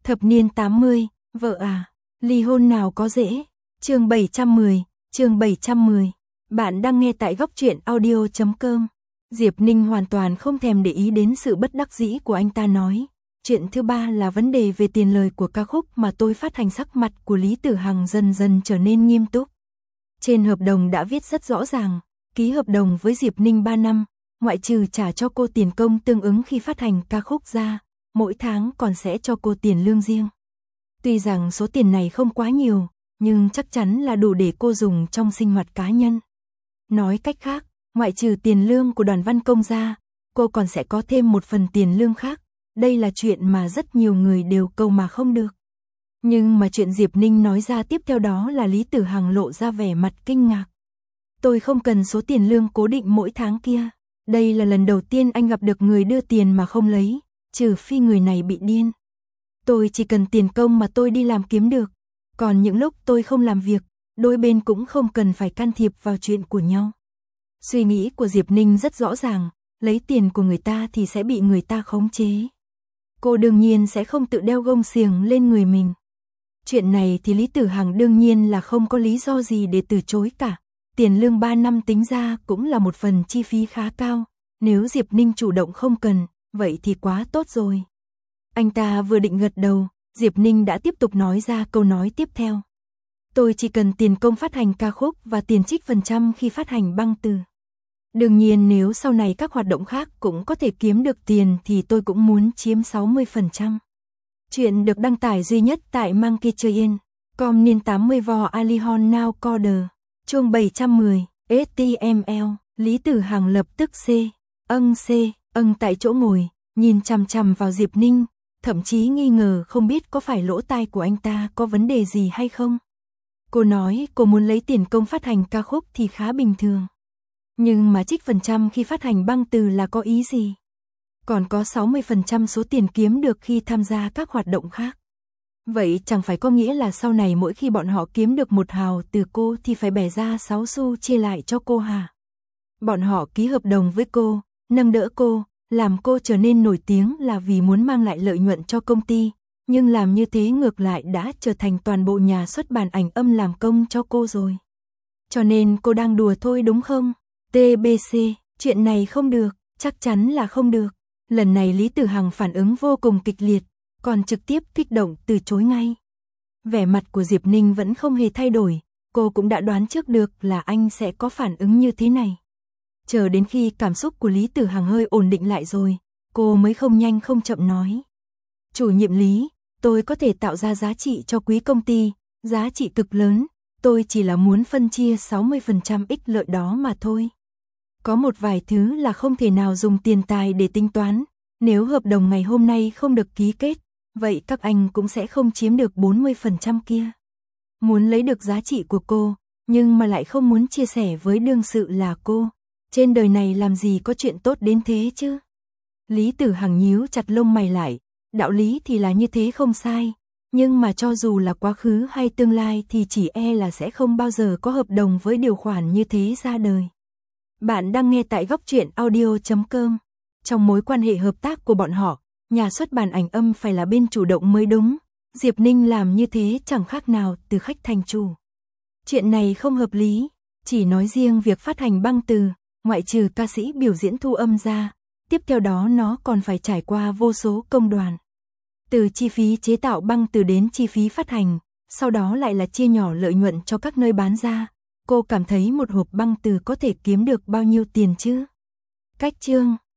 Thập niên 80, vợ à, ly hôn nào có dễ. Chương 710. Bạn đang nghe tại góc truyện audio.com. Diệp Ninh hoàn toàn không thèm để ý đến sự bất đắc dĩ của anh ta nói. Chuyện thứ ba là vấn đề về tiền lời của ca khúc mà tôi phát hành. Sắc mặt của Lý Tử Hằng dần dần trở nên nghiêm túc. Trên hợp đồng đã viết rất rõ ràng, ký hợp đồng với Diệp Ninh 3 năm, ngoại trừ trả cho cô tiền công tương ứng khi phát hành ca khúc ra, mỗi tháng còn sẽ cho cô tiền lương riêng. Tuy rằng số tiền này không quá nhiều, nhưng chắc chắn là đủ để cô dùng trong sinh hoạt cá nhân. Nói cách khác, ngoại trừ tiền lương của Đoàn Văn Công ra, cô còn sẽ có thêm một phần tiền lương khác. Đây là chuyện mà rất nhiều người đều cầu mà không được. Nhưng mà chuyện Diệp Ninh nói ra tiếp theo đó là Lý Tử Hằng lộ ra vẻ mặt kinh ngạc. Tôi không cần số tiền lương cố định mỗi tháng kia. Đây là lần đầu tiên anh gặp được người đưa tiền mà không lấy, trừ phi người này bị điên. Tôi chỉ cần tiền công mà tôi đi làm kiếm được. Còn những lúc tôi không làm việc, đôi bên cũng không cần phải can thiệp vào chuyện của nhau. Suy nghĩ của Diệp Ninh rất rõ ràng, lấy tiền của người ta thì sẽ bị người ta khống chế. Cô đương nhiên sẽ không tự đeo gông xiềng lên người mình. Chuyện này thì Lý Tử Hằng đương nhiên là không có lý do gì để từ chối cả. Tiền lương 3 năm tính ra cũng là một phần chi phí khá cao. Nếu Diệp Ninh chủ động không cần, vậy thì quá tốt rồi. Anh ta vừa định gật đầu, Diệp Ninh đã tiếp tục nói ra câu nói tiếp theo. Tôi chỉ cần tiền công phát hành ca khúc và tiền trích phần trăm khi phát hành băng từ. Đương nhiên nếu sau này các hoạt động khác cũng có thể kiếm được tiền thì tôi cũng muốn chiếm 60%. Chuyện được đăng tải duy nhất tại Monkeychain.com niên 80 vò Alihon Now Coder. Chương 710, HTML, Lý Tử Hằng lập tức tại chỗ ngồi, nhìn chằm chằm vào Diệp Ninh, thậm chí nghi ngờ không biết có phải lỗ tai của anh ta có vấn đề gì hay không. Cô nói cô muốn lấy tiền công phát hành ca khúc thì khá bình thường. Nhưng mà trích phần trăm khi phát hành băng từ là có ý gì? Còn có 60% số tiền kiếm được khi tham gia các hoạt động khác. Vậy chẳng phải có nghĩa là sau này mỗi khi bọn họ kiếm được 1 hào từ cô thì phải bẻ ra 6 xu chia lại cho cô hả? Bọn họ ký hợp đồng với cô, nâng đỡ cô, làm cô trở nên nổi tiếng là vì muốn mang lại lợi nhuận cho công ty, nhưng làm như thế ngược lại đã trở thành toàn bộ nhà xuất bản ảnh âm làm công cho cô rồi. Cho nên cô đang đùa thôi đúng không? TBC, chuyện này không được, chắc chắn là không được. Lần này Lý Tử Hằng phản ứng vô cùng kịch liệt, còn trực tiếp kích động từ chối ngay. Vẻ mặt của Diệp Ninh vẫn không hề thay đổi, cô cũng đã đoán trước được là anh sẽ có phản ứng như thế này. Chờ đến khi cảm xúc của Lý Tử Hằng hơi ổn định lại rồi, cô mới không nhanh không chậm nói. Chủ nhiệm Lý, tôi có thể tạo ra giá trị cho quý công ty, giá trị cực lớn, tôi chỉ là muốn phân chia 60% ích lợi đó mà thôi. Có một vài thứ là không thể nào dùng tiền tài để tính toán, nếu hợp đồng ngày hôm nay không được ký kết, vậy các anh cũng sẽ không chiếm được 40% kia. Muốn lấy được giá trị của cô, nhưng mà lại không muốn chia sẻ với đương sự là cô. Trên đời này làm gì có chuyện tốt đến thế chứ? Lý Tử Hằng nhíu chặt lông mày lại, đạo lý thì là như thế không sai, nhưng mà cho dù là quá khứ hay tương lai thì chỉ e là sẽ không bao giờ có hợp đồng với điều khoản như thế ra đời. Bạn đang nghe tại góc truyện audio.com. Trong mối quan hệ hợp tác của bọn họ, nhà xuất bản ảnh âm phải là bên chủ động mới đúng. Diệp Ninh làm như thế chẳng khác nào từ khách thành chủ. Chuyện này không hợp lý, chỉ nói riêng việc phát hành băng từ, ngoại trừ ca sĩ biểu diễn thu âm ra, tiếp theo đó nó còn phải trải qua vô số công đoạn. Từ chi phí chế tạo băng từ đến chi phí phát hành, sau đó lại là chia nhỏ lợi nhuận cho các nơi bán ra. Cô cảm thấy một hộp băng từ có thể kiếm được bao nhiêu tiền chứ? Cách chương